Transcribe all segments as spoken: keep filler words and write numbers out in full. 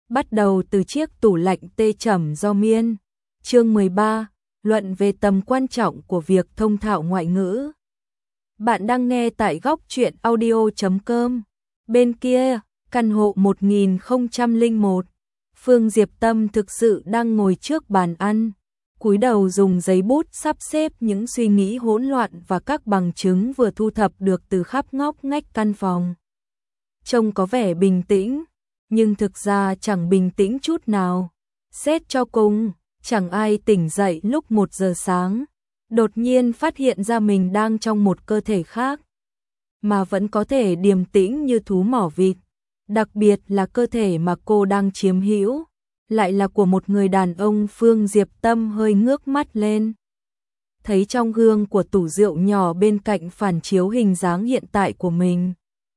Bắt đầu từ chiếc tủ lạnh tê trầm do miên. Chương mười ba, luận về tầm quan trọng của việc thông thạo ngoại ngữ. Bạn đang nghe tại góc truyện audio chấm com. Bên kia, căn hộ một nghìn không trăm lẻ một. Phương Diệp Tâm thực sự đang ngồi trước bàn ăn, cúi đầu dùng giấy bút sắp xếp những suy nghĩ hỗn loạn và các bằng chứng vừa thu thập được từ khắp ngóc ngách căn phòng. Trông có vẻ bình tĩnh, nhưng thực ra chẳng bình tĩnh chút nào. Xét cho cùng, chẳng ai tỉnh dậy lúc một giờ sáng, đột nhiên phát hiện ra mình đang trong một cơ thể khác, mà vẫn có thể điềm tĩnh như thú mỏ vịt. Đặc biệt là cơ thể mà cô đang chiếm hữu, lại là của một người đàn ông. Phương Diệp Tâm hơi ngước mắt lên, thấy trong gương của tủ rượu nhỏ bên cạnh phản chiếu hình dáng hiện tại của mình.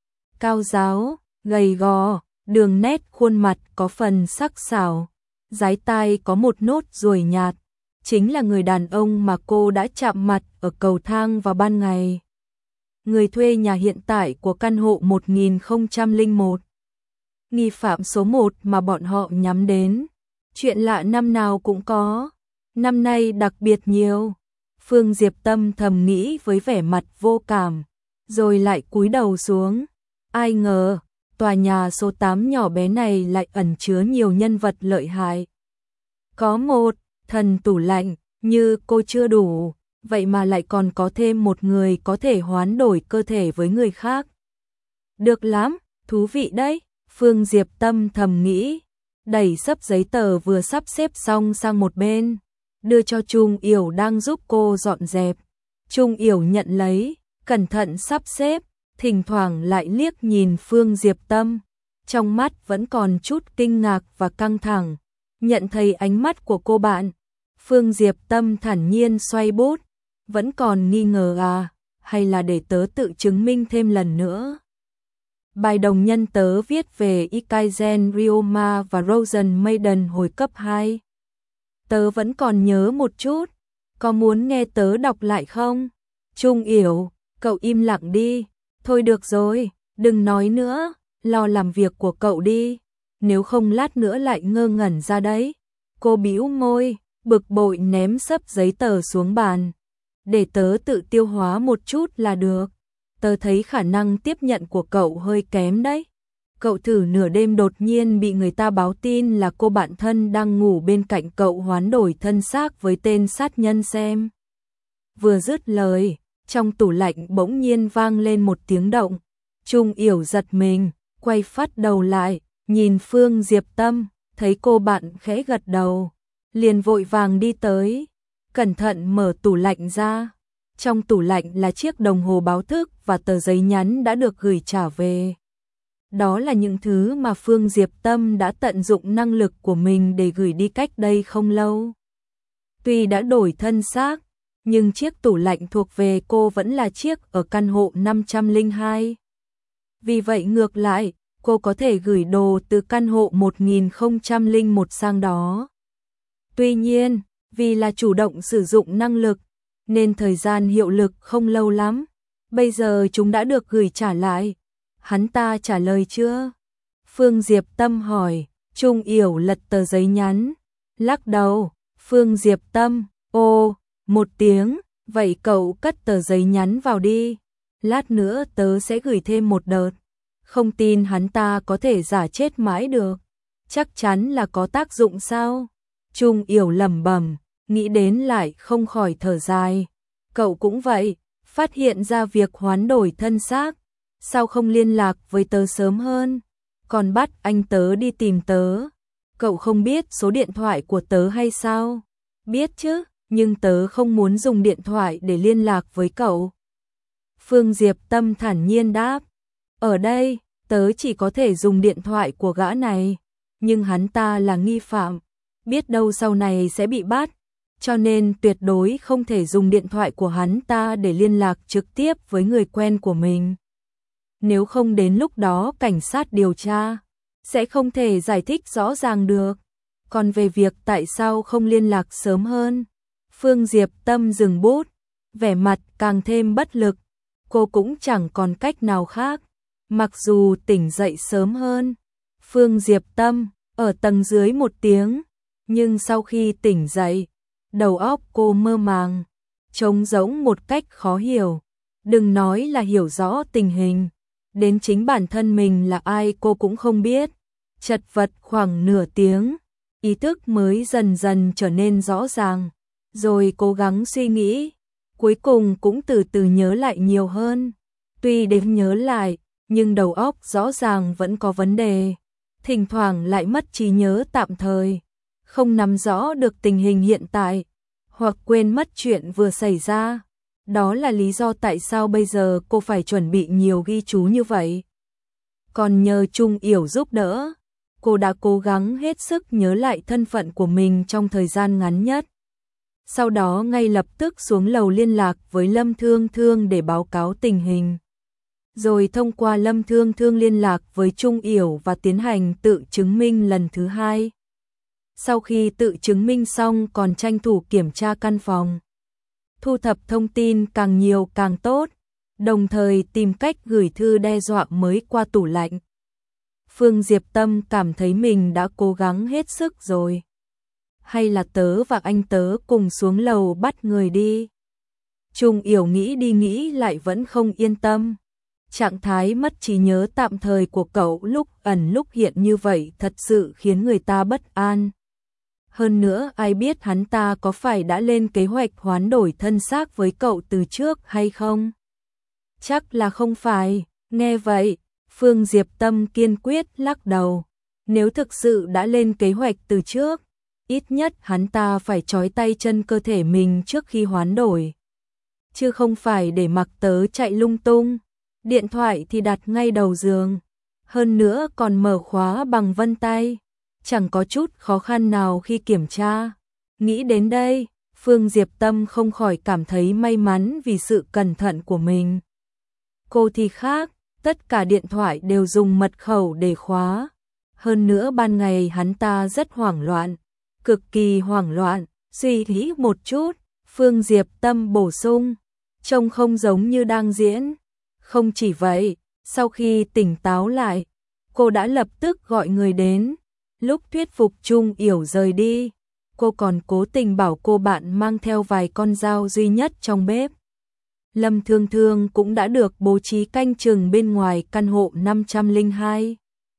Cao ráo, gầy gò, đường nét khuôn mặt có phần sắc sảo, dái tai có một nốt ruồi nhạt, chính là người đàn ông mà cô đã chạm mặt ở cầu thang vào ban ngày. Người thuê nhà hiện tại của căn hộ một nghìn không trăm lẻ một. Nghi phạm số một mà bọn họ nhắm đến. Chuyện lạ năm nào cũng có, năm nay đặc biệt nhiều. Phương Diệp Tâm thầm nghĩ với vẻ mặt vô cảm, rồi lại cúi đầu xuống. Ai ngờ, tòa nhà số tám nhỏ bé này lại ẩn chứa nhiều nhân vật lợi hại. Có một thần tủ lạnh, như cô chưa đủ, vậy mà lại còn có thêm một người có thể hoán đổi cơ thể với người khác. Được lắm, thú vị đấy. Phương Diệp Tâm thầm nghĩ, đẩy sấp giấy tờ vừa sắp xếp xong sang một bên, đưa cho Trung Yểu đang giúp cô dọn dẹp. Trung Yểu nhận lấy, cẩn thận sắp xếp, thỉnh thoảng lại liếc nhìn Phương Diệp Tâm, trong mắt vẫn còn chút kinh ngạc và căng thẳng. Nhận thấy ánh mắt của cô bạn, Phương Diệp Tâm thản nhiên xoay bút, vẫn còn nghi ngờ à, hay là để tớ tự chứng minh thêm lần nữa. Bài đồng nhân tớ viết về Ikaizen Ryoma và Rosen Maiden hồi cấp hai. Tớ vẫn còn nhớ một chút, có muốn nghe tớ đọc lại không? Trung Yểu, cậu im lặng đi. Thôi được rồi, đừng nói nữa, lo làm việc của cậu đi, nếu không lát nữa lại ngơ ngẩn ra đấy. Cô bĩu môi, bực bội ném sấp giấy tờ xuống bàn. Để tớ tự tiêu hóa một chút là được. Tớ thấy khả năng tiếp nhận của cậu hơi kém đấy. Cậu thử nửa đêm đột nhiên bị người ta báo tin là cô bạn thân đang ngủ bên cạnh cậu hoán đổi thân xác với tên sát nhân xem. Vừa dứt lời, trong tủ lạnh bỗng nhiên vang lên một tiếng động. Trung Yểu giật mình, quay phát đầu lại, nhìn Phương Diệp Tâm, thấy cô bạn khẽ gật đầu, liền vội vàng đi tới, cẩn thận mở tủ lạnh ra. Trong tủ lạnh là chiếc đồng hồ báo thức và tờ giấy nhắn đã được gửi trả về. Đó là những thứ mà Phương Diệp Tâm đã tận dụng năng lực của mình để gửi đi cách đây không lâu. Tuy đã đổi thân xác, nhưng chiếc tủ lạnh thuộc về cô vẫn là chiếc ở căn hộ năm trăm lẻ hai. Vì vậy ngược lại, cô có thể gửi đồ từ căn hộ một nghìn không trăm lẻ một sang đó. Tuy nhiên, vì là chủ động sử dụng năng lực, nên thời gian hiệu lực không lâu lắm. Bây giờ chúng đã được gửi trả lại. Hắn ta trả lời chưa? Phương Diệp Tâm hỏi. Trung Yểu lật tờ giấy nhắn, lắc đầu. Phương Diệp Tâm, ô, một tiếng, vậy cậu cất tờ giấy nhắn vào đi. Lát nữa tớ sẽ gửi thêm một đợt. Không tin hắn ta có thể giả chết mãi được. Chắc chắn là có tác dụng sao? Trung Yểu lẩm bẩm, nghĩ đến lại không khỏi thở dài. Cậu cũng vậy, phát hiện ra việc hoán đổi thân xác, sao không liên lạc với tớ sớm hơn, còn bắt anh tớ đi tìm tớ. Cậu không biết số điện thoại của tớ hay sao? Biết chứ, nhưng tớ không muốn dùng điện thoại để liên lạc với cậu. Phương Diệp Tâm thản nhiên đáp, ở đây, tớ chỉ có thể dùng điện thoại của gã này, nhưng hắn ta là nghi phạm, biết đâu sau này sẽ bị bắt, cho nên tuyệt đối không thể dùng điện thoại của hắn ta để liên lạc trực tiếp với người quen của mình. Nếu không đến lúc đó cảnh sát điều tra, sẽ không thể giải thích rõ ràng được. Còn về việc tại sao không liên lạc sớm hơn, Phương Diệp Tâm dừng bút, vẻ mặt càng thêm bất lực. Cô cũng chẳng còn cách nào khác, mặc dù tỉnh dậy sớm hơn. Phương Diệp Tâm, ở tầng dưới một tiếng, nhưng sau khi tỉnh dậy, đầu óc cô mơ màng, trống rỗng một cách khó hiểu. Đừng nói là hiểu rõ tình hình, đến chính bản thân mình là ai cô cũng không biết. Chật vật khoảng nửa tiếng, ý thức mới dần dần trở nên rõ ràng, rồi cố gắng suy nghĩ, cuối cùng cũng từ từ nhớ lại nhiều hơn. Tuy đếm nhớ lại, nhưng đầu óc rõ ràng vẫn có vấn đề, thỉnh thoảng lại mất trí nhớ tạm thời, không nắm rõ được tình hình hiện tại, hoặc quên mất chuyện vừa xảy ra. Đó là lý do tại sao bây giờ cô phải chuẩn bị nhiều ghi chú như vậy. Còn nhờ Trung Yểu giúp đỡ, cô đã cố gắng hết sức nhớ lại thân phận của mình trong thời gian ngắn nhất. Sau đó ngay lập tức xuống lầu liên lạc với Lâm Thương Thương để báo cáo tình hình. Rồi thông qua Lâm Thương Thương liên lạc với Trung Yểu và tiến hành tự chứng minh lần thứ hai. Sau khi tự chứng minh xong còn tranh thủ kiểm tra căn phòng. Thu thập thông tin càng nhiều càng tốt, đồng thời tìm cách gửi thư đe dọa mới qua tủ lạnh. Phương Diệp Tâm cảm thấy mình đã cố gắng hết sức rồi. Hay là tớ và anh tớ cùng xuống lầu bắt người đi? Trung Yểu nghĩ đi nghĩ lại vẫn không yên tâm. Trạng thái mất trí nhớ tạm thời của cậu lúc ẩn lúc hiện như vậy thật sự khiến người ta bất an. Hơn nữa ai biết hắn ta có phải đã lên kế hoạch hoán đổi thân xác với cậu từ trước hay không? Chắc là không phải. Nghe vậy, Phương Diệp Tâm kiên quyết lắc đầu. Nếu thực sự đã lên kế hoạch từ trước, ít nhất hắn ta phải trói tay chân cơ thể mình trước khi hoán đổi. Chứ không phải để mặc tớ chạy lung tung. Điện thoại thì đặt ngay đầu giường. Hơn nữa còn mở khóa bằng vân tay. Chẳng có chút khó khăn nào khi kiểm tra. Nghĩ đến đây, Phương Diệp Tâm không khỏi cảm thấy may mắn vì sự cẩn thận của mình. Cô thì khác, tất cả điện thoại đều dùng mật khẩu để khóa. Hơn nữa ban ngày hắn ta rất hoảng loạn, cực kỳ hoảng loạn, suy nghĩ một chút, Phương Diệp Tâm bổ sung, trông không giống như đang diễn. Không chỉ vậy, sau khi tỉnh táo lại, cô đã lập tức gọi người đến. Lúc thuyết phục Trung Yểu rời đi, cô còn cố tình bảo cô bạn mang theo vài con dao duy nhất trong bếp. Lâm Thương Thương cũng đã được bố trí canh chừng bên ngoài căn hộ năm trăm lẻ hai.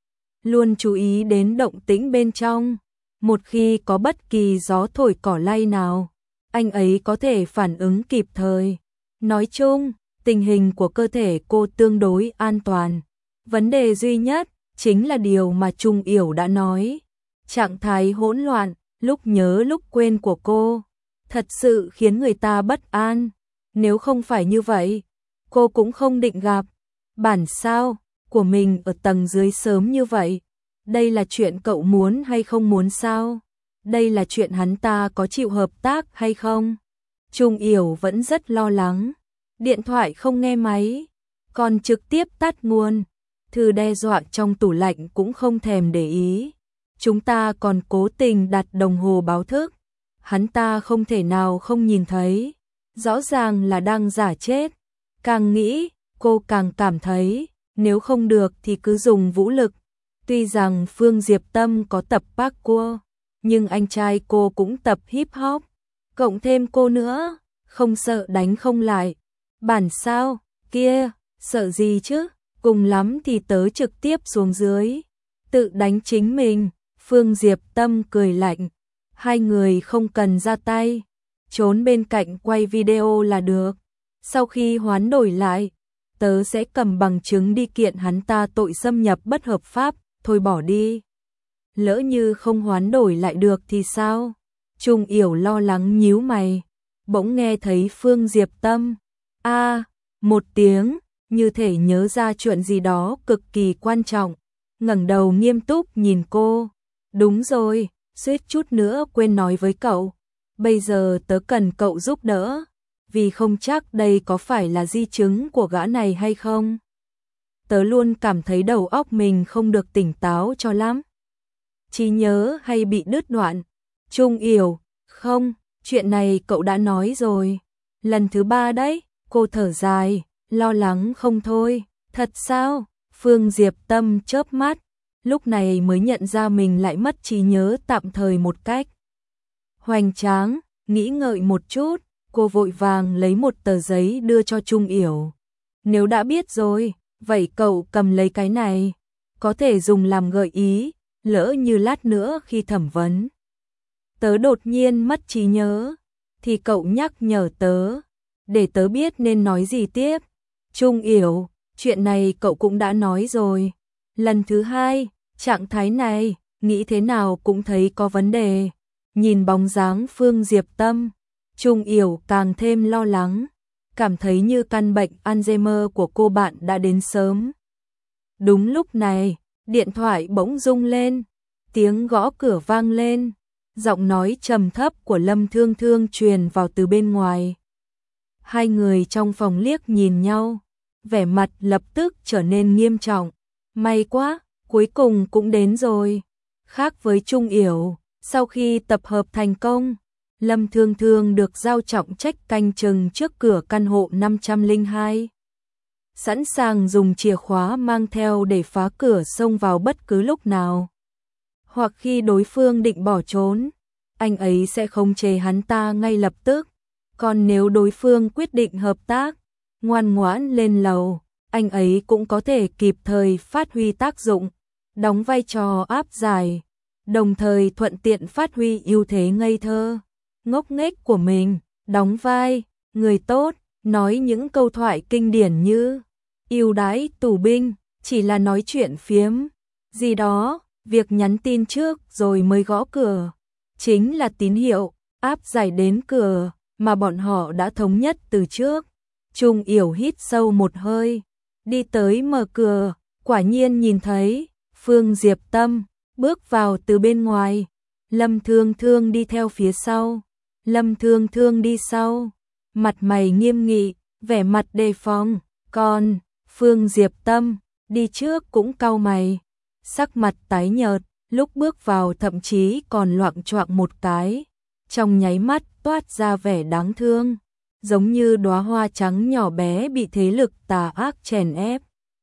Luôn chú ý đến động tĩnh bên trong, một khi có bất kỳ gió thổi cỏ lay nào, anh ấy có thể phản ứng kịp thời. Nói chung, tình hình của cơ thể cô tương đối an toàn. Vấn đề duy nhất chính là điều mà Trung Yểu đã nói. Trạng thái hỗn loạn, lúc nhớ lúc quên của cô, thật sự khiến người ta bất an. Nếu không phải như vậy, cô cũng không định gặp bản sao của mình ở tầng dưới sớm như vậy. Đây là chuyện cậu muốn hay không muốn sao? Đây là chuyện hắn ta có chịu hợp tác hay không? Trung Yểu vẫn rất lo lắng. Điện thoại không nghe máy, còn trực tiếp tắt nguồn. Thư đe dọa trong tủ lạnh cũng không thèm để ý. Chúng ta còn cố tình đặt đồng hồ báo thức. Hắn ta không thể nào không nhìn thấy. Rõ ràng là đang giả chết. Càng nghĩ, cô càng cảm thấy, nếu không được thì cứ dùng vũ lực. Tuy rằng Phương Diệp Tâm có tập parkour, nhưng anh trai cô cũng tập hip hop. Cộng thêm cô nữa, không sợ đánh không lại. Bản sao, kia, sợ gì chứ? Cùng lắm thì tớ trực tiếp xuống dưới, tự đánh chính mình. Phương Diệp Tâm cười lạnh, hai người không cần ra tay, trốn bên cạnh quay video là được. Sau khi hoán đổi lại, tớ sẽ cầm bằng chứng đi kiện hắn ta tội xâm nhập bất hợp pháp, thôi bỏ đi. Lỡ như không hoán đổi lại được thì sao? Trung Yểu lo lắng nhíu mày, bỗng nghe thấy Phương Diệp Tâm a một tiếng, như thể nhớ ra chuyện gì đó cực kỳ quan trọng, ngẩng đầu nghiêm túc nhìn cô. Đúng rồi, suýt chút nữa quên nói với cậu, bây giờ tớ cần cậu giúp đỡ, vì không chắc đây có phải là di chứng của gã này hay không. Tớ luôn cảm thấy đầu óc mình không được tỉnh táo cho lắm. Trí nhớ hay bị đứt đoạn. Trung Yểu, không, chuyện này cậu đã nói rồi. Lần thứ ba đấy, cô thở dài, lo lắng không thôi. Thật sao? Phương Diệp Tâm chớp mắt, lúc này mới nhận ra mình lại mất trí nhớ tạm thời một cách hoành tráng, nghĩ ngợi một chút, cô vội vàng lấy một tờ giấy đưa cho Trung Yểu. Nếu đã biết rồi, vậy cậu cầm lấy cái này, có thể dùng làm gợi ý, lỡ như lát nữa khi thẩm vấn tớ đột nhiên mất trí nhớ, thì cậu nhắc nhở tớ, để tớ biết nên nói gì tiếp. Trung Yểu, chuyện này cậu cũng đã nói rồi. Lần thứ hai, trạng thái này, nghĩ thế nào cũng thấy có vấn đề. Nhìn bóng dáng Phương Diệp Tâm, Trung Yểu càng thêm lo lắng, cảm thấy như căn bệnh Alzheimer của cô bạn đã đến sớm. Đúng lúc này, điện thoại bỗng rung lên, tiếng gõ cửa vang lên, giọng nói trầm thấp của Lâm Thương Thương truyền vào từ bên ngoài. Hai người trong phòng liếc nhìn nhau, vẻ mặt lập tức trở nên nghiêm trọng. May quá, cuối cùng cũng đến rồi. Khác với Trung Yểu, sau khi tập hợp thành công, Lâm Thương Thương được giao trọng trách canh chừng trước cửa căn hộ năm trăm lẻ hai. Sẵn sàng dùng chìa khóa mang theo để phá cửa xông vào bất cứ lúc nào. Hoặc khi đối phương định bỏ trốn, anh ấy sẽ khống chế hắn ta ngay lập tức. Còn nếu đối phương quyết định hợp tác, ngoan ngoãn lên lầu, anh ấy cũng có thể kịp thời phát huy tác dụng, đóng vai trò áp giải, đồng thời thuận tiện phát huy ưu thế ngây thơ, ngốc nghếch của mình, đóng vai người tốt, nói những câu thoại kinh điển như ưu đãi tù binh, chỉ là nói chuyện phiếm gì đó, việc nhắn tin trước rồi mới gõ cửa, chính là tín hiệu áp giải đến cửa mà bọn họ đã thống nhất từ trước. Trung Yểu hít sâu một hơi, đi tới mở cửa, quả nhiên nhìn thấy Phương Diệp Tâm bước vào từ bên ngoài. Lâm Thương Thương đi theo phía sau. Lâm Thương Thương đi sau, mặt mày nghiêm nghị, vẻ mặt đề phòng, còn Phương Diệp Tâm đi trước cũng cau mày, sắc mặt tái nhợt, lúc bước vào thậm chí còn loạng choạng một cái, trong nháy mắt toát ra vẻ đáng thương, giống như đóa hoa trắng nhỏ bé bị thế lực tà ác chèn ép.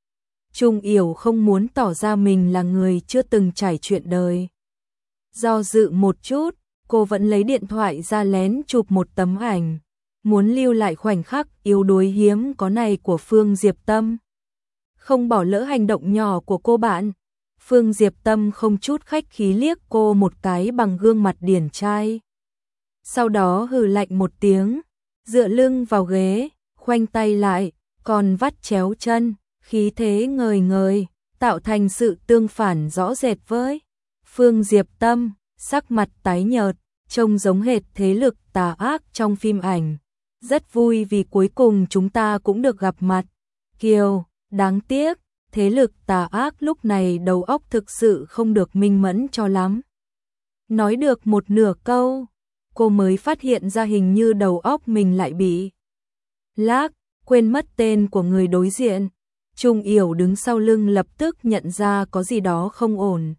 Trung Yểu không muốn tỏ ra mình là người chưa từng trải chuyện đời. Do dự một chút, cô vẫn lấy điện thoại ra lén chụp một tấm ảnh, muốn lưu lại khoảnh khắc yếu đuối hiếm có này của Phương Diệp Tâm. Không bỏ lỡ hành động nhỏ của cô bạn, Phương Diệp Tâm không chút khách khí liếc cô một cái bằng gương mặt điển trai. Sau đó hừ lạnh một tiếng, dựa lưng vào ghế, khoanh tay lại, còn vắt chéo chân, khí thế ngời ngời, tạo thành sự tương phản rõ rệt với Phương Diệp Tâm, sắc mặt tái nhợt, trông giống hệt thế lực tà ác trong phim ảnh. Rất vui vì cuối cùng chúng ta cũng được gặp mặt. Kiều, đáng tiếc, thế lực tà ác lúc này đầu óc thực sự không được minh mẫn cho lắm. Nói được một nửa câu, cô mới phát hiện ra hình như đầu óc mình lại bị lag, quên mất tên của người đối diện. Trung Yểu đứng sau lưng lập tức nhận ra có gì đó không ổn.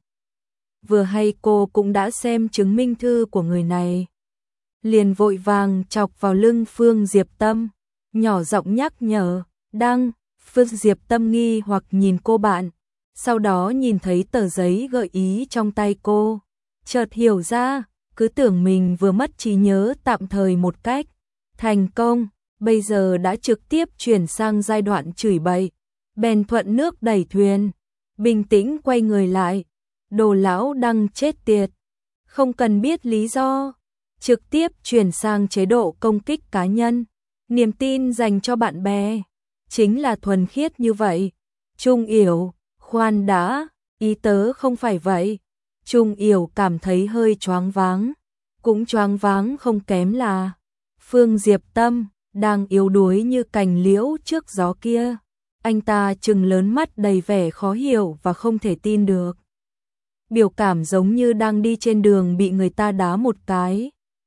Vừa hay cô cũng đã xem chứng minh thư của người này, liền vội vàng chọc vào lưng Phương Diệp Tâm, nhỏ giọng nhắc nhở, "Đăng." Phương Diệp Tâm nghi hoặc nhìn cô bạn, sau đó nhìn thấy tờ giấy gợi ý trong tay cô, chợt hiểu ra, cứ tưởng mình vừa mất trí nhớ tạm thời một cách thành công, bây giờ đã trực tiếp chuyển sang giai đoạn chửi bậy, bèn thuận nước đẩy thuyền, bình tĩnh quay người lại, "Đồ lão Đăng chết tiệt, không cần biết lý do, trực tiếp chuyển sang chế độ công kích cá nhân, niềm tin dành cho bạn bè chính là thuần khiết như vậy." Trung Yểu, khoan đã, ý tớ không phải vậy. Trung Yểu cảm thấy hơi choáng váng, cũng choáng váng không kém là Phương Diệp Tâm, đang yếu đuối như cành liễu trước gió kia. Anh ta trừng lớn mắt đầy vẻ khó hiểu và không thể tin được. Biểu cảm giống như đang đi trên đường bị người ta đá một cái.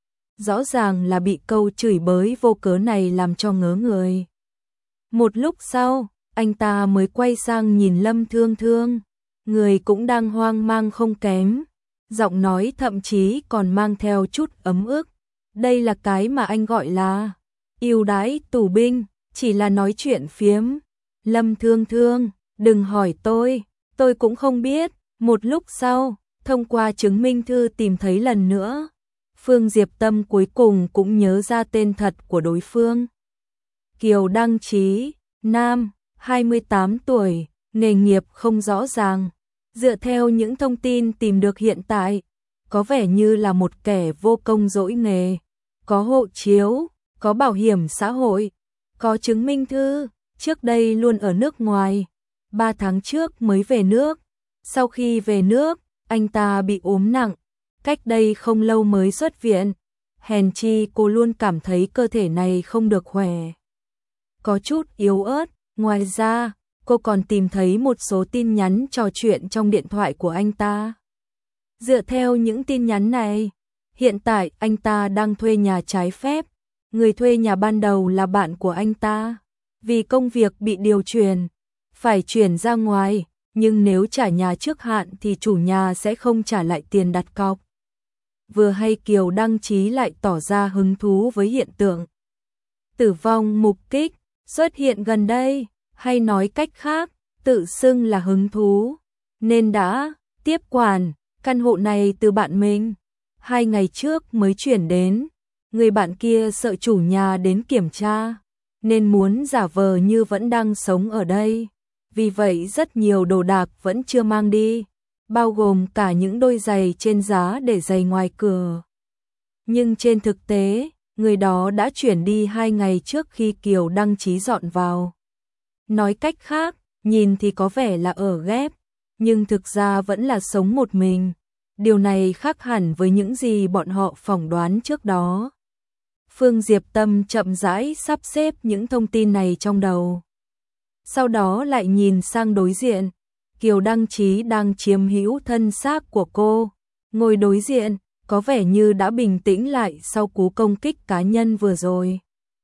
Rõ ràng là bị câu chửi bới vô cớ này làm cho ngớ người. Một lúc sau, anh ta mới quay sang nhìn Lâm Thương Thương, người cũng đang hoang mang không kém, giọng nói thậm chí còn mang theo chút ấm ức. "Đây là cái mà anh gọi là ưu đãi tù binh, chỉ là nói chuyện phiếm. Lâm Thương Thương, đừng hỏi tôi, tôi cũng không biết." Một lúc sau, thông qua chứng minh thư tìm thấy lần nữa, Phương Diệp Tâm cuối cùng cũng nhớ ra tên thật của đối phương. Kiều Đăng Chí, nam, hai mươi tám tuổi, nghề nghiệp không rõ ràng. Dựa theo những thông tin tìm được hiện tại, có vẻ như là một kẻ vô công dỗi nghề, có hộ chiếu, có bảo hiểm xã hội, có chứng minh thư, trước đây luôn ở nước ngoài, ba tháng trước mới về nước. Sau khi về nước, anh ta bị ốm nặng, cách đây không lâu mới xuất viện. Hèn chi cô luôn cảm thấy cơ thể này không được khỏe, có chút yếu ớt. Ngoài ra, cô còn tìm thấy một số tin nhắn trò chuyện trong điện thoại của anh ta. Dựa theo những tin nhắn này, hiện tại anh ta đang thuê nhà trái phép. Người thuê nhà ban đầu là bạn của anh ta. Vì công việc bị điều chuyển, phải chuyển ra ngoài, nhưng nếu trả nhà trước hạn thì chủ nhà sẽ không trả lại tiền đặt cọc. Vừa hay Kiều Đăng Chí lại tỏ ra hứng thú với hiện tượng tử vong mục kích xuất hiện gần đây, hay nói cách khác, tự xưng là hứng thú, nên đã tiếp quản căn hộ này từ bạn mình. Hai ngày trước mới chuyển đến, người bạn kia sợ chủ nhà đến kiểm tra, nên muốn giả vờ như vẫn đang sống ở đây. Vì vậy rất nhiều đồ đạc vẫn chưa mang đi, bao gồm cả những đôi giày trên giá để giày ngoài cửa. Nhưng trên thực tế, người đó đã chuyển đi hai ngày trước khi Kiều Đăng Chí dọn vào. Nói cách khác, nhìn thì có vẻ là ở ghép, nhưng thực ra vẫn là sống một mình. Điều này khác hẳn với những gì bọn họ phỏng đoán trước đó. Phương Diệp Tâm chậm rãi sắp xếp những thông tin này trong đầu. Sau đó lại nhìn sang đối diện, Kiều Đăng Chí đang chiếm hữu thân xác của cô. Ngồi đối diện, có vẻ như đã bình tĩnh lại sau cú công kích cá nhân vừa rồi.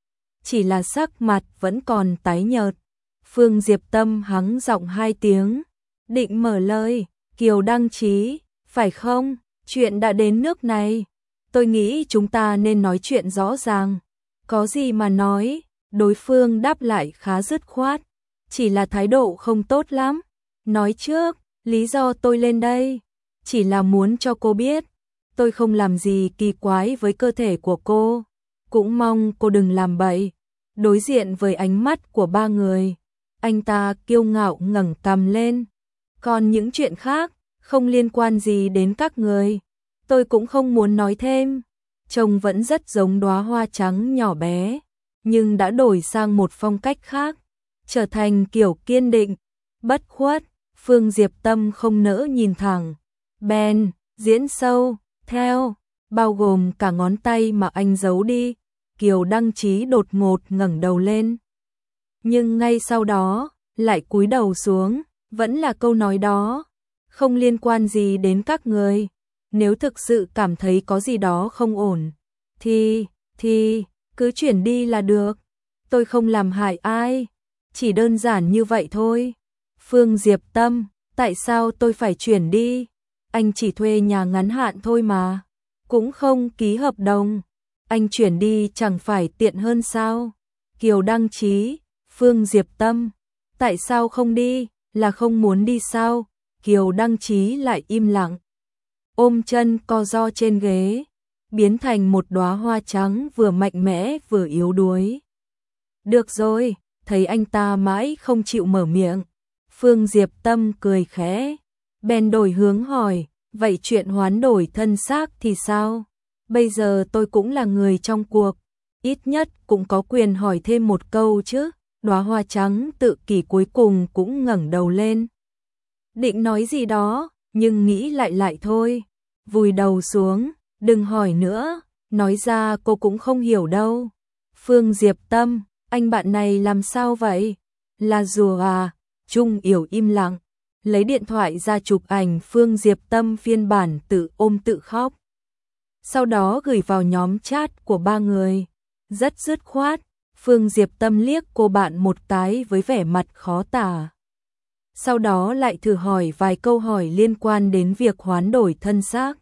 Chỉ là sắc mặt vẫn còn tái nhợt. Phương Diệp Tâm hắng giọng hai tiếng, định mở lời. Kiều Đăng Chí, phải không? Chuyện đã đến nước này, tôi nghĩ chúng ta nên nói chuyện rõ ràng. Có gì mà nói, đối phương đáp lại khá dứt khoát, chỉ là thái độ không tốt lắm. Nói trước, lý do tôi lên đây, chỉ là muốn cho cô biết, tôi không làm gì kỳ quái với cơ thể của cô, cũng mong cô đừng làm bậy. Đối diện với ánh mắt của ba người, anh ta kiêu ngạo ngẩng cằm lên. Còn những chuyện khác, không liên quan gì đến các người, tôi cũng không muốn nói thêm. Trông vẫn rất giống đóa hoa trắng nhỏ bé, nhưng đã đổi sang một phong cách khác, trở thành kiểu kiên định, bất khuất. Phương Diệp Tâm không nỡ nhìn thẳng, bèn diễn sâu theo, bao gồm cả ngón tay mà anh giấu đi. Kiều Đăng Chí đột ngột ngẩng đầu lên, nhưng ngay sau đó lại cúi đầu xuống. Vẫn là câu nói đó, không liên quan gì đến các người. Nếu thực sự cảm thấy có gì đó không ổn, thì, thì, cứ chuyển đi là được. Tôi không làm hại ai, chỉ đơn giản như vậy thôi. Phương Diệp Tâm, tại sao tôi phải chuyển đi? Anh chỉ thuê nhà ngắn hạn thôi mà, cũng không ký hợp đồng. Anh chuyển đi chẳng phải tiện hơn sao? Kiều Đăng Chí, Phương Diệp Tâm, tại sao không đi? Là không muốn đi sao? Kiều Đăng Chí lại im lặng, ôm chân co ro trên ghế, biến thành một đóa hoa trắng vừa mạnh mẽ vừa yếu đuối. Được rồi, thấy anh ta mãi không chịu mở miệng, Phương Diệp Tâm cười khẽ, bèn đổi hướng hỏi, vậy chuyện hoán đổi thân xác thì sao? Bây giờ tôi cũng là người trong cuộc, ít nhất cũng có quyền hỏi thêm một câu chứ. Đóa hoa trắng tự kỷ cuối cùng cũng ngẩng đầu lên, định nói gì đó, nhưng nghĩ lại lại thôi, vùi đầu xuống, đừng hỏi nữa, nói ra cô cũng không hiểu đâu. Phương Diệp Tâm, anh bạn này làm sao vậy? Là rùa à? Trung Yểu im lặng, lấy điện thoại ra chụp ảnh Phương Diệp Tâm phiên bản tự ôm tự khóc. Sau đó gửi vào nhóm chat của ba người, rất dứt khoát. Phương Diệp Tâm liếc cô bạn một cái với vẻ mặt khó tả. Sau đó lại thử hỏi vài câu hỏi liên quan đến việc hoán đổi thân xác.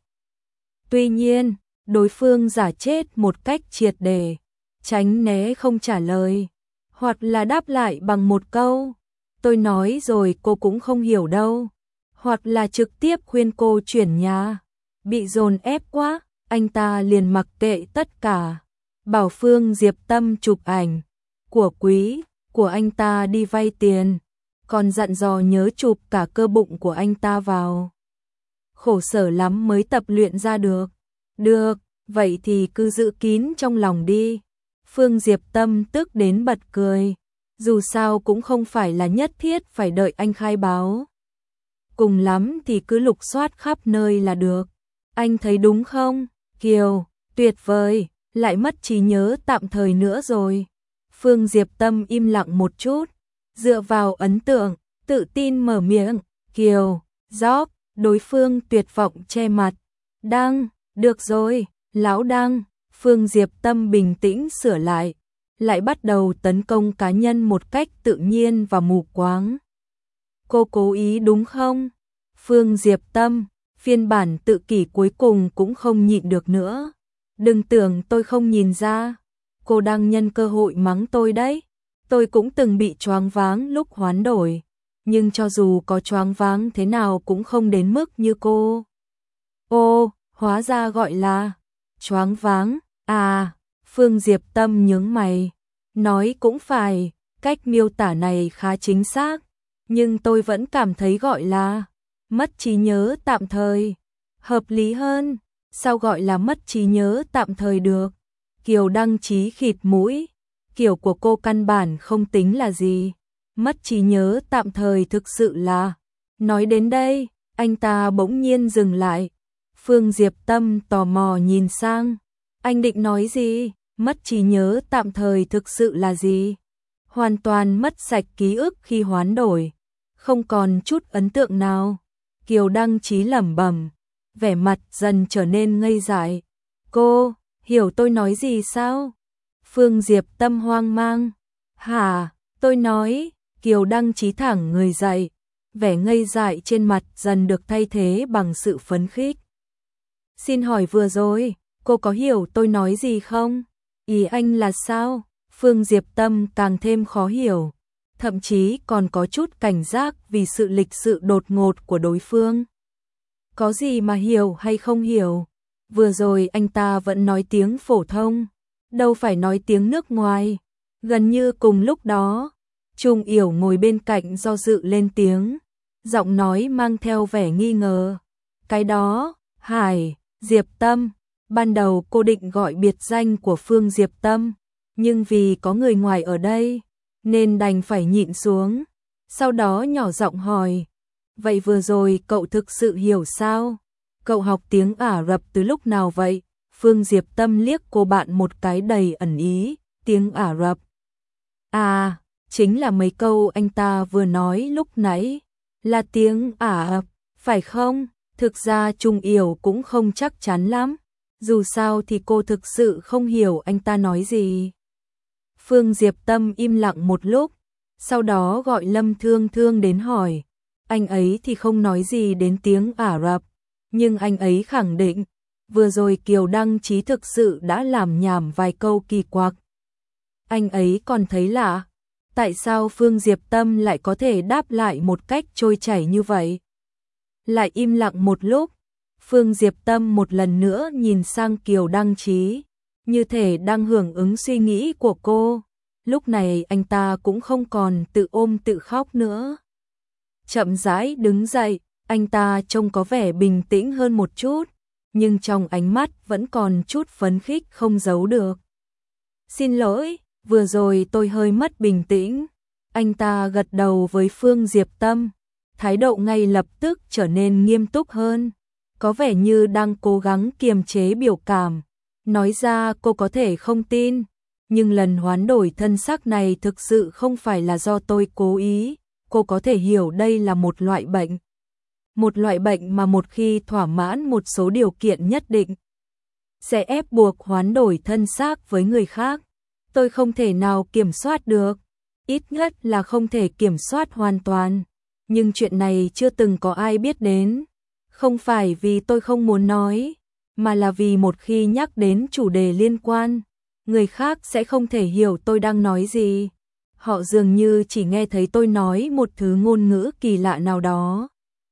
Tuy nhiên, đối phương giả chết một cách triệt để, tránh né không trả lời, hoặc là đáp lại bằng một câu, tôi nói rồi cô cũng không hiểu đâu, hoặc là trực tiếp khuyên cô chuyển nhà. Bị dồn ép quá, anh ta liền mặc kệ tất cả, bảo Phương Diệp Tâm chụp ảnh của quý của anh ta đi vay tiền, còn dặn dò nhớ chụp cả cơ bụng của anh ta vào. Khổ sở lắm mới tập luyện ra được. Được, vậy thì cứ giữ kín trong lòng đi. Phương Diệp Tâm tức đến bật cười. Dù sao cũng không phải là nhất thiết phải đợi anh khai báo. Cùng lắm thì cứ lục soát khắp nơi là được. Anh thấy đúng không? Kiều, tuyệt vời, lại mất trí nhớ tạm thời nữa rồi. Phương Diệp Tâm im lặng một chút, dựa vào ấn tượng, tự tin mở miệng. Kiều, Gióc, đối phương tuyệt vọng che mặt. Đăng, được rồi, lão Đăng. Phương Diệp Tâm bình tĩnh sửa lại, lại bắt đầu tấn công cá nhân một cách tự nhiên và mù quáng. Cô cố ý đúng không? Phương Diệp Tâm, phiên bản tự kỷ cuối cùng cũng không nhịn được nữa. Đừng tưởng tôi không nhìn ra, cô đang nhân cơ hội mắng tôi đấy. Tôi cũng từng bị choáng váng lúc hoán đổi, nhưng cho dù có choáng váng thế nào cũng không đến mức như cô. Ô, hóa ra gọi là choáng váng. À, Phương Diệp Tâm nhướng mày, nói cũng phải, cách miêu tả này khá chính xác, nhưng tôi vẫn cảm thấy gọi là mất trí nhớ tạm thời hợp lý hơn. Sao gọi là mất trí nhớ tạm thời được? Kiều Đăng Chí khịt mũi, kiểu của cô căn bản không tính là gì. Mất trí nhớ tạm thời thực sự là... Nói đến đây, anh ta bỗng nhiên dừng lại. Phương Diệp Tâm tò mò nhìn sang. Anh định nói gì? Mất trí nhớ tạm thời thực sự là gì? Hoàn toàn mất sạch ký ức khi hoán đổi, không còn chút ấn tượng nào. Kiều Đăng Chí lẩm bẩm, vẻ mặt dần trở nên ngây dại. Cô, hiểu tôi nói gì sao? Phương Diệp Tâm hoang mang. Hả, tôi nói, Kiều Đăng Chí thẳng người dậy, vẻ ngây dại trên mặt dần được thay thế bằng sự phấn khích. Xin hỏi vừa rồi, cô có hiểu tôi nói gì không? Ý anh là sao? Phương Diệp Tâm càng thêm khó hiểu, thậm chí còn có chút cảnh giác vì sự lịch sự đột ngột của đối phương. Có gì mà hiểu hay không hiểu? Vừa rồi anh ta vẫn nói tiếng phổ thông, đâu phải nói tiếng nước ngoài. Gần như cùng lúc đó, Trung Yểu ngồi bên cạnh do dự lên tiếng, giọng nói mang theo vẻ nghi ngờ. Cái đó, Hải, Diệp Tâm, ban đầu cô định gọi biệt danh của Phương Diệp Tâm, nhưng vì có người ngoài ở đây, nên đành phải nhịn xuống. Sau đó nhỏ giọng hỏi, vậy vừa rồi cậu thực sự hiểu sao? Cậu học tiếng Ả Rập từ lúc nào vậy? Phương Diệp Tâm liếc cô bạn một cái đầy ẩn ý, tiếng Ả Rập. À, chính là mấy câu anh ta vừa nói lúc nãy, là tiếng Ả Rập, phải không? Thực ra Trung Yểu cũng không chắc chắn lắm, dù sao thì cô thực sự không hiểu anh ta nói gì. Phương Diệp Tâm im lặng một lúc, sau đó gọi Lâm Thương Thương đến hỏi. Anh ấy thì không nói gì đến tiếng Ả Rập, nhưng anh ấy khẳng định, vừa rồi Kiều Đăng Chí thực sự đã làm nhảm vài câu kỳ quặc. Anh ấy còn thấy lạ, tại sao Phương Diệp Tâm lại có thể đáp lại một cách trôi chảy như vậy? Lại im lặng một lúc, Phương Diệp Tâm một lần nữa nhìn sang Kiều Đăng Chí, như thể đang hưởng ứng suy nghĩ của cô. Lúc này anh ta cũng không còn tự ôm tự khóc nữa. Chậm rãi đứng dậy, anh ta trông có vẻ bình tĩnh hơn một chút, nhưng trong ánh mắt vẫn còn chút phấn khích không giấu được. Xin lỗi, vừa rồi tôi hơi mất bình tĩnh. Anh ta gật đầu với Phương Diệp Tâm, thái độ ngay lập tức trở nên nghiêm túc hơn, có vẻ như đang cố gắng kiềm chế biểu cảm. Nói ra cô có thể không tin, nhưng lần hoán đổi thân xác này thực sự không phải là do tôi cố ý. Cô có thể hiểu đây là một loại bệnh. Một loại bệnh mà một khi thỏa mãn một số điều kiện nhất định, sẽ ép buộc hoán đổi thân xác với người khác. Tôi không thể nào kiểm soát được, ít nhất là không thể kiểm soát hoàn toàn. Nhưng chuyện này chưa từng có ai biết đến. Không phải vì tôi không muốn nói, mà là vì một khi nhắc đến chủ đề liên quan, người khác sẽ không thể hiểu tôi đang nói gì. Họ dường như chỉ nghe thấy tôi nói một thứ ngôn ngữ kỳ lạ nào đó.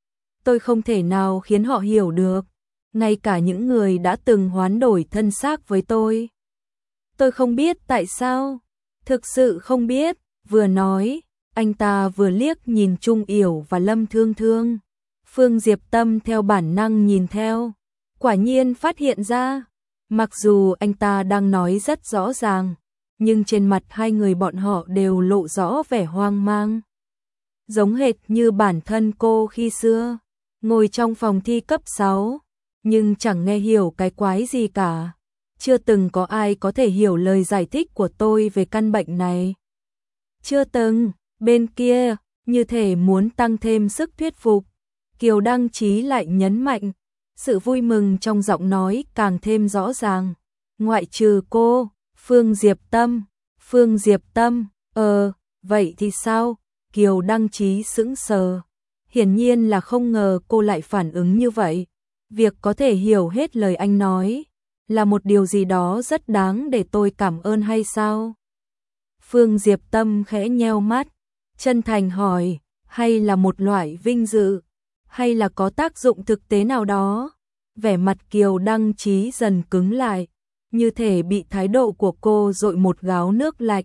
tôi không thể nào khiến họ hiểu được, ngay cả những người đã từng hoán đổi thân xác với tôi. Tôi không biết tại sao, thực sự không biết, vừa nói, anh ta vừa liếc nhìn Trung Yểu và Lâm Thương Thương. Phương Diệp Tâm theo bản năng nhìn theo, quả nhiên phát hiện ra, mặc dù anh ta đang nói rất rõ ràng, nhưng trên mặt hai người bọn họ đều lộ rõ vẻ hoang mang. Giống hệt như bản thân cô khi xưa, ngồi trong phòng thi cấp sáu, nhưng chẳng nghe hiểu cái quái gì cả. Chưa từng có ai có thể hiểu lời giải thích của tôi về căn bệnh này. Chưa từng, bên kia, như thể muốn tăng thêm sức thuyết phục, Kiều Đăng Chí lại nhấn mạnh, sự vui mừng trong giọng nói càng thêm rõ ràng. Ngoại trừ cô, Phương Diệp Tâm, Phương Diệp Tâm, ờ, vậy thì sao? Kiều Đăng Chí sững sờ, hiển nhiên là không ngờ cô lại phản ứng như vậy. Việc có thể hiểu hết lời anh nói là một điều gì đó rất đáng để tôi cảm ơn hay sao? Phương Diệp Tâm khẽ nheo mắt, chân thành hỏi, hay là một loại vinh dự, hay là có tác dụng thực tế nào đó? Vẻ mặt Kiều Đăng Chí dần cứng lại, như thể bị thái độ của cô dội một gáo nước lạnh.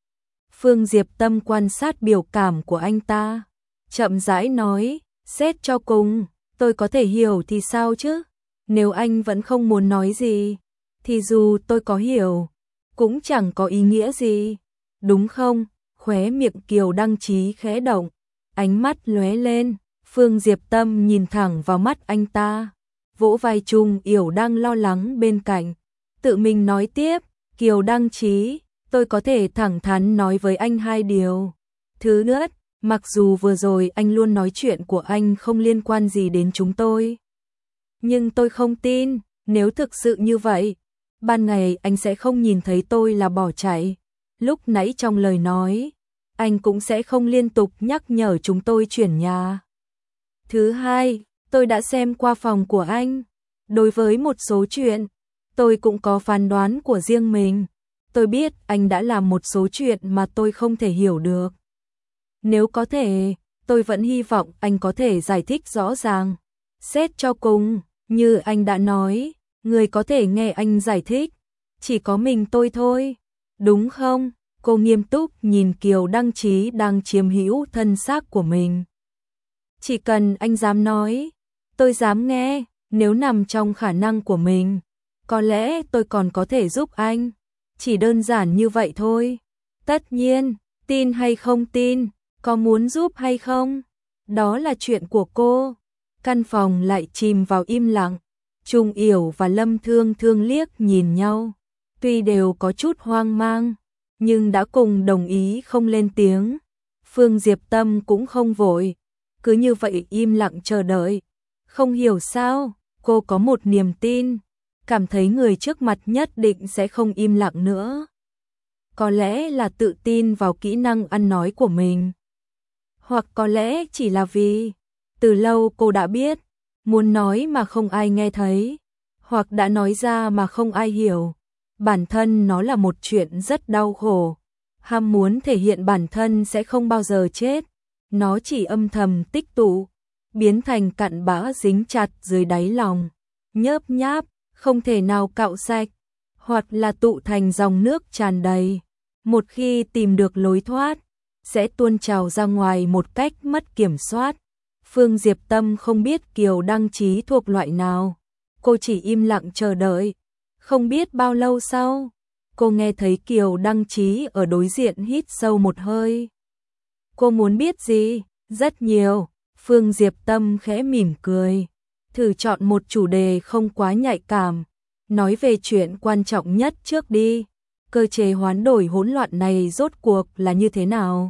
Phương Diệp Tâm quan sát biểu cảm của anh ta, chậm rãi nói, xét cho cùng, tôi có thể hiểu thì sao chứ? Nếu anh vẫn không muốn nói gì, thì dù tôi có hiểu, cũng chẳng có ý nghĩa gì, đúng không? Khóe miệng Kiều Đăng Chí khẽ động, ánh mắt lóe lên, Phương Diệp Tâm nhìn thẳng vào mắt anh ta, vỗ vai Trung Yểu đang lo lắng bên cạnh, tự mình nói tiếp, Kiều Đăng Chí, tôi có thể thẳng thắn nói với anh hai điều. Thứ nhất, mặc dù vừa rồi anh luôn nói chuyện của anh không liên quan gì đến chúng tôi, nhưng tôi không tin, nếu thực sự như vậy, ban ngày anh sẽ không nhìn thấy tôi là bỏ chạy. Lúc nãy trong lời nói, anh cũng sẽ không liên tục nhắc nhở chúng tôi chuyển nhà. Thứ hai, tôi đã xem qua phòng của anh. Đối với một số chuyện, tôi cũng có phán đoán của riêng mình. Tôi biết anh đã làm một số chuyện mà tôi không thể hiểu được. Nếu có thể, tôi vẫn hy vọng anh có thể giải thích rõ ràng. Xét cho cùng, như anh đã nói, người có thể nghe anh giải thích, chỉ có mình tôi thôi. Đúng không? Cô nghiêm túc nhìn Kiều Đăng Chí đang chiếm hữu thân xác của mình. Chỉ cần anh dám nói, tôi dám nghe, nếu nằm trong khả năng của mình, có lẽ tôi còn có thể giúp anh. Chỉ đơn giản như vậy thôi. Tất nhiên, tin hay không tin, có muốn giúp hay không, đó là chuyện của cô. Căn phòng lại chìm vào im lặng. Trung Yểu và Lâm Thương Thương liếc nhìn nhau, tuy đều có chút hoang mang, nhưng đã cùng đồng ý không lên tiếng. Phương Diệp Tâm cũng không vội, cứ như vậy im lặng chờ đợi. Không hiểu sao, cô có một niềm tin, cảm thấy người trước mặt nhất định sẽ không im lặng nữa. Có lẽ là tự tin vào kỹ năng ăn nói của mình, hoặc có lẽ chỉ là vì từ lâu cô đã biết, muốn nói mà không ai nghe thấy, hoặc đã nói ra mà không ai hiểu. Bản thân nó là một chuyện rất đau khổ, ham muốn thể hiện bản thân sẽ không bao giờ chết, nó chỉ âm thầm tích tụ, biến thành cặn bã dính chặt dưới đáy lòng, nhớp nháp, không thể nào cạo sạch, hoặc là tụ thành dòng nước tràn đầy. Một khi tìm được lối thoát, sẽ tuôn trào ra ngoài một cách mất kiểm soát. Phương Diệp Tâm không biết Kiều Đăng Chí thuộc loại nào, cô chỉ im lặng chờ đợi. Không biết bao lâu sau, cô nghe thấy Kiều Đăng Chí ở đối diện hít sâu một hơi. Cô muốn biết gì? Rất nhiều. Phương Diệp Tâm khẽ mỉm cười, thử chọn một chủ đề không quá nhạy cảm, nói về chuyện quan trọng nhất trước đi. Cơ chế hoán đổi hỗn loạn này rốt cuộc là như thế nào?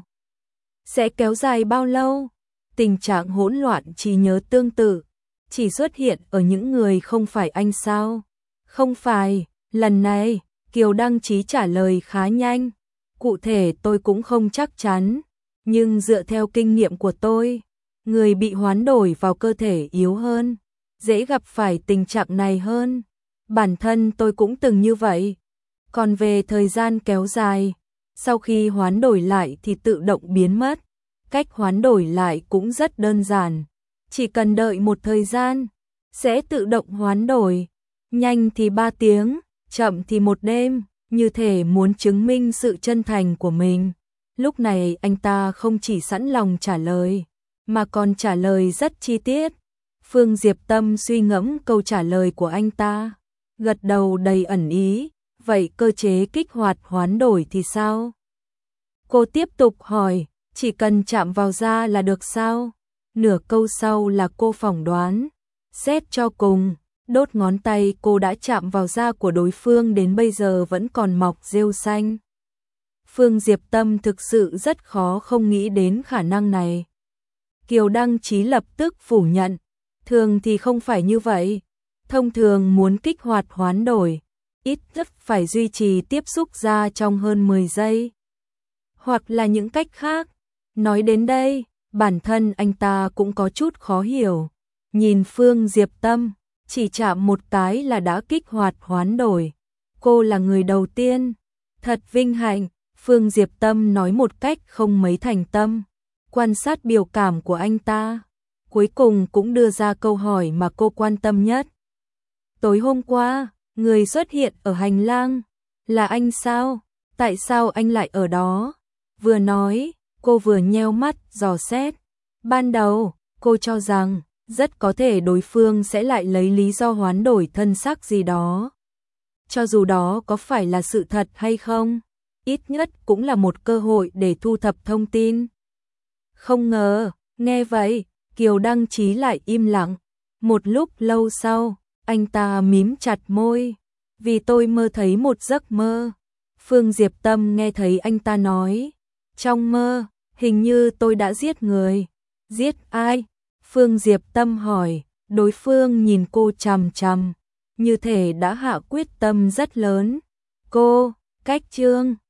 Sẽ kéo dài bao lâu? Tình trạng hỗn loạn trí nhớ tương tự chỉ xuất hiện ở những người không phải anh sao? Không phải, lần này, Kiều Đăng Chí trả lời khá nhanh. Cụ thể tôi cũng không chắc chắn, nhưng dựa theo kinh nghiệm của tôi, người bị hoán đổi vào cơ thể yếu hơn, dễ gặp phải tình trạng này hơn. Bản thân tôi cũng từng như vậy. Còn về thời gian kéo dài, sau khi hoán đổi lại thì tự động biến mất. Cách hoán đổi lại cũng rất đơn giản, chỉ cần đợi một thời gian, sẽ tự động hoán đổi, nhanh thì ba tiếng, chậm thì một đêm, như thể muốn chứng minh sự chân thành của mình. Lúc này anh ta không chỉ sẵn lòng trả lời, mà còn trả lời rất chi tiết. Phương Diệp Tâm suy ngẫm câu trả lời của anh ta, gật đầu đầy ẩn ý, vậy cơ chế kích hoạt hoán đổi thì sao? Cô tiếp tục hỏi, chỉ cần chạm vào da là được sao? Nửa câu sau là cô phỏng đoán, xét cho cùng, đốt ngón tay cô đã chạm vào da của đối phương đến bây giờ vẫn còn mọc rêu xanh. Phương Diệp Tâm thực sự rất khó không nghĩ đến khả năng này. Kiều Đăng Chí lập tức phủ nhận, thường thì không phải như vậy, thông thường muốn kích hoạt hoán đổi, ít nhất phải duy trì tiếp xúc da trong hơn mười giây. Hoặc là những cách khác. Nói đến đây, bản thân anh ta cũng có chút khó hiểu. Nhìn Phương Diệp Tâm, chỉ chạm một cái là đã kích hoạt hoán đổi. Cô là người đầu tiên. Thật vinh hạnh, Phương Diệp Tâm nói một cách không mấy thành tâm. Quan sát biểu cảm của anh ta, cuối cùng cũng đưa ra câu hỏi mà cô quan tâm nhất. Tối hôm qua, người xuất hiện ở hành lang, là anh sao? Tại sao anh lại ở đó? Vừa nói, cô vừa nheo mắt dò xét. Ban đầu, cô cho rằng, rất có thể đối phương sẽ lại lấy lý do hoán đổi thân xác gì đó. Cho dù đó có phải là sự thật hay không, ít nhất cũng là một cơ hội để thu thập thông tin. Không ngờ, nghe vậy, Kiều Đăng Chí lại im lặng. Một lúc lâu sau, anh ta mím chặt môi. Vì tôi mơ thấy một giấc mơ. Phương Diệp Tâm nghe thấy anh ta nói. Trong mơ, hình như tôi đã giết người. Giết ai? Phương Diệp Tâm hỏi. Đối phương nhìn cô chằm chằm, như thể đã hạ quyết tâm rất lớn. Cô, cách chương.